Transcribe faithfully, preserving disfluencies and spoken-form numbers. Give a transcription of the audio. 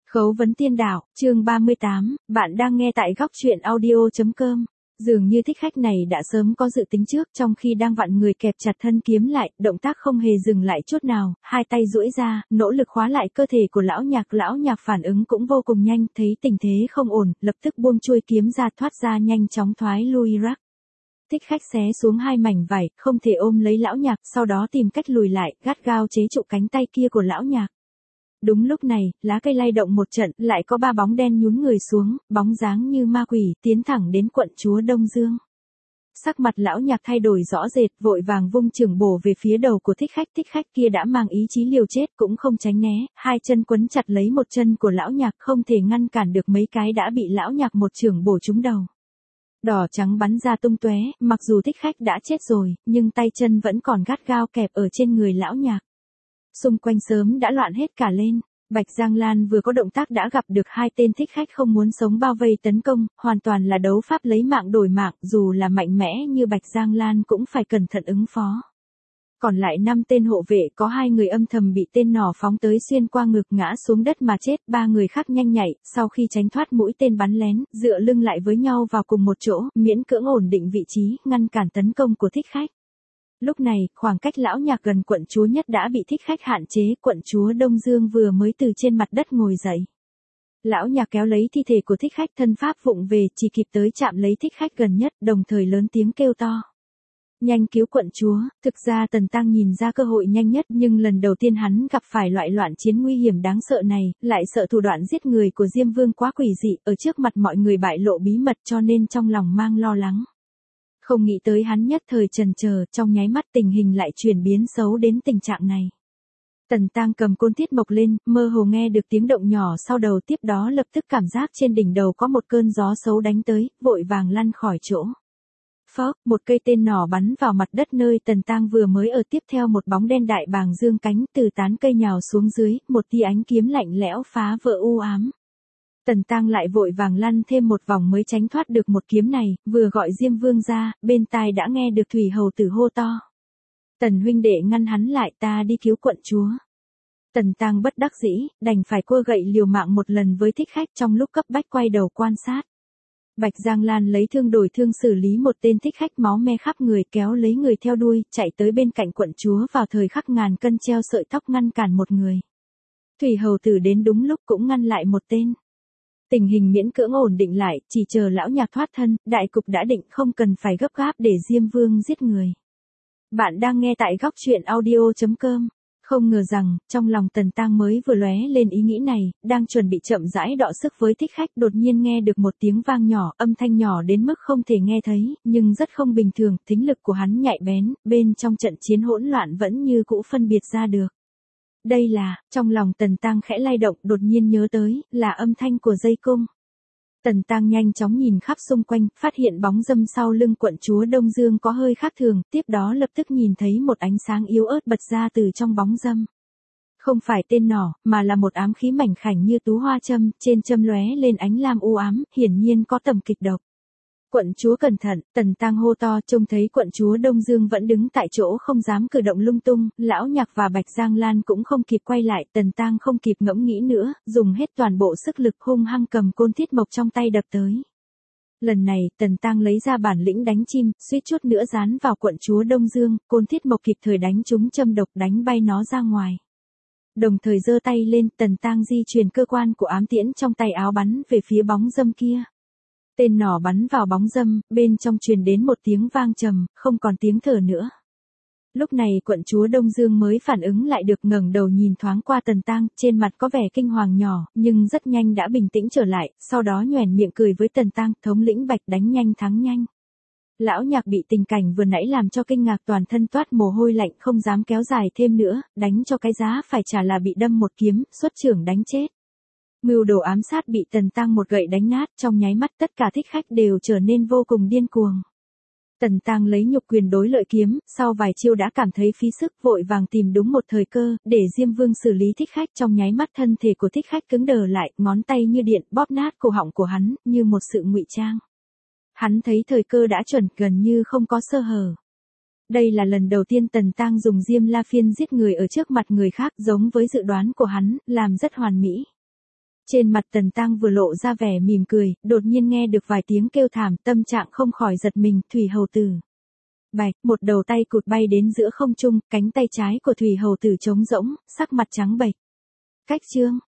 Khấu vấn tiên đạo, chương ba mươi tám, bạn đang nghe tại góc truyện audio chấm com. Dường như thích khách này đã sớm có dự tính trước, trong khi đang vặn người kẹp chặt thân kiếm lại, động tác không hề dừng lại chút nào, hai tay duỗi ra, nỗ lực khóa lại cơ thể của lão nhạc. Lão nhạc phản ứng cũng vô cùng nhanh, thấy tình thế không ổn, lập tức buông chuôi kiếm ra, thoát ra nhanh chóng thoái lui rắc. Thích khách xé xuống hai mảnh vải, không thể ôm lấy lão nhạc, sau đó tìm cách lùi lại, gắt gao chế trụ cánh tay kia của lão nhạc. Đúng lúc này, lá cây lay động một trận, lại có ba bóng đen nhún người xuống, bóng dáng như ma quỷ, tiến thẳng đến quận chúa Đông Dương. Sắc mặt lão nhạc thay đổi rõ rệt, vội vàng vung chưởng bổ về phía đầu của thích khách. Thích khách kia đã mang ý chí liều chết, cũng không tránh né, hai chân quấn chặt lấy một chân của lão nhạc, không thể ngăn cản được mấy cái đã bị lão nhạc một chưởng bổ trúng đầu. Đỏ trắng bắn ra tung tóe, mặc dù thích khách đã chết rồi, nhưng tay chân vẫn còn gắt gao kẹp ở trên người lão nhạc. Xung quanh sớm đã loạn hết cả lên. Bạch Giang Lan vừa có động tác đã gặp được hai tên thích khách không muốn sống bao vây tấn công, hoàn toàn là đấu pháp lấy mạng đổi mạng, dù là mạnh mẽ như Bạch Giang Lan cũng phải cẩn thận ứng phó. Còn lại năm tên hộ vệ, có hai người âm thầm bị tên nỏ phóng tới xuyên qua ngực ngã xuống đất mà chết, ba người khác nhanh nhạy, sau khi tránh thoát mũi tên bắn lén, dựa lưng lại với nhau vào cùng một chỗ, miễn cưỡng ổn định vị trí, ngăn cản tấn công của thích khách. Lúc này, khoảng cách lão nhạc gần quận chúa nhất đã bị thích khách hạn chế, quận chúa Đông Dương vừa mới từ trên mặt đất ngồi dậy. Lão nhạc kéo lấy thi thể của thích khách, thân pháp vụng về, chỉ kịp tới chạm lấy thích khách gần nhất, đồng thời lớn tiếng kêu to. Nhanh cứu quận chúa. Thực ra Tần Tăng nhìn ra cơ hội nhanh nhất, nhưng lần đầu tiên hắn gặp phải loại loạn chiến nguy hiểm đáng sợ này, lại sợ thủ đoạn giết người của Diêm Vương quá quỷ dị, ở trước mặt mọi người bại lộ bí mật, cho nên trong lòng mang lo lắng. Không nghĩ tới hắn nhất thời chần chờ, trong nháy mắt tình hình lại chuyển biến xấu đến tình trạng này. Tần Tăng cầm côn thiết mộc lên, mơ hồ nghe được tiếng động nhỏ sau đầu, tiếp đó lập tức cảm giác trên đỉnh đầu có một cơn gió xấu đánh tới, vội vàng lăn khỏi chỗ. Phốc, một cây tên nỏ bắn vào mặt đất nơi Tần Tăng vừa mới ở, tiếp theo một bóng đen đại bàng dương cánh từ tán cây nhào xuống dưới, một tia ánh kiếm lạnh lẽo phá vỡ u ám. Tần Tăng lại vội vàng lăn thêm một vòng mới tránh thoát được một kiếm này, vừa gọi Diêm Vương ra, bên tai đã nghe được Thủy Hầu Tử hô to. Tần huynh đệ ngăn hắn lại, ta đi cứu quận chúa. Tần Tăng bất đắc dĩ, đành phải cua gậy liều mạng một lần với thích khách, trong lúc cấp bách quay đầu quan sát. Bạch Giang Lan lấy thương đổi thương xử lý một tên thích khách máu me khắp người, kéo lấy người theo đuôi, chạy tới bên cạnh quận chúa, vào thời khắc ngàn cân treo sợi tóc ngăn cản một người. Thủy Hầu Tử đến đúng lúc cũng ngăn lại một tên. Tình hình miễn cưỡng ổn định lại, chỉ chờ lão nhạc thoát thân, đại cục đã định, không cần phải gấp gáp để Diêm Vương giết người. Bạn đang nghe tại góc truyện audio chấm com. Không ngờ rằng, trong lòng Tần Tăng mới vừa lóe lên ý nghĩ này, đang chuẩn bị chậm rãi đọ sức với thích khách, đột nhiên nghe được một tiếng vang nhỏ, âm thanh nhỏ đến mức không thể nghe thấy, nhưng rất không bình thường, thính lực của hắn nhạy bén, bên trong trận chiến hỗn loạn vẫn như cũ phân biệt ra được. Đây là, trong lòng Tần Tăng khẽ lay động, đột nhiên nhớ tới, là âm thanh của dây cung. Tần Tăng nhanh chóng nhìn khắp xung quanh, phát hiện bóng dâm sau lưng quận chúa Đông Dương có hơi khác thường, tiếp đó lập tức nhìn thấy một ánh sáng yếu ớt bật ra từ trong bóng dâm. Không phải tên nỏ, mà là một ám khí mảnh khảnh như tú hoa châm, trên châm lóe lên ánh lam u ám, hiển nhiên có tầm kịch độc. Quận chúa cẩn thận, Tần Tăng hô to, trông thấy quận chúa Đông Dương vẫn đứng tại chỗ không dám cử động lung tung, lão nhạc và Bạch Giang Lan cũng không kịp quay lại, Tần Tăng không kịp ngẫm nghĩ nữa, dùng hết toàn bộ sức lực hung hăng cầm côn thiết mộc trong tay đập tới. Lần này, Tần Tăng lấy ra bản lĩnh đánh chim, suýt chút nữa dán vào quận chúa Đông Dương, côn thiết mộc kịp thời đánh trúng châm độc, đánh bay nó ra ngoài. Đồng thời giơ tay lên, Tần Tăng di chuyển cơ quan của ám tiễn trong tay áo bắn về phía bóng dâm kia. Tên nỏ bắn vào bóng dâm, bên trong truyền đến một tiếng vang trầm, không còn tiếng thở nữa. Lúc này quận chúa Đông Dương mới phản ứng lại được, ngẩng đầu nhìn thoáng qua Tần Tăng, trên mặt có vẻ kinh hoàng nhỏ, nhưng rất nhanh đã bình tĩnh trở lại, sau đó nhoẻn miệng cười với Tần Tăng, thống lĩnh Bạch đánh nhanh thắng nhanh. Lão nhạc bị tình cảnh vừa nãy làm cho kinh ngạc, toàn thân toát mồ hôi lạnh, không dám kéo dài thêm nữa, đánh cho cái giá phải trả là bị đâm một kiếm, xuất chưởng đánh chết. Mưu đồ ám sát bị Tần Tăng một gậy đánh nát, trong nháy mắt tất cả thích khách đều trở nên vô cùng điên cuồng. Tần Tăng lấy nhục quyền đối lợi kiếm, sau vài chiêu đã cảm thấy phí sức, vội vàng tìm đúng một thời cơ, để Diêm Vương xử lý thích khách, trong nháy mắt thân thể của thích khách cứng đờ lại, ngón tay như điện bóp nát cổ họng của hắn, như một sự ngụy trang. Hắn thấy thời cơ đã chuẩn, gần như không có sơ hở. Đây là lần đầu tiên Tần Tăng dùng Diêm La Phiên giết người ở trước mặt người khác, giống với dự đoán của hắn, làm rất hoàn mỹ. Trên mặt Tần Tăng vừa lộ ra vẻ mỉm cười, đột nhiên nghe được vài tiếng kêu thảm, tâm trạng không khỏi giật mình, Thủy hầu tử. Bạch, một đầu tay cụt bay đến giữa không trung, cánh tay trái của Thủy hầu tử trống rỗng, sắc mặt trắng bệch. Cách chương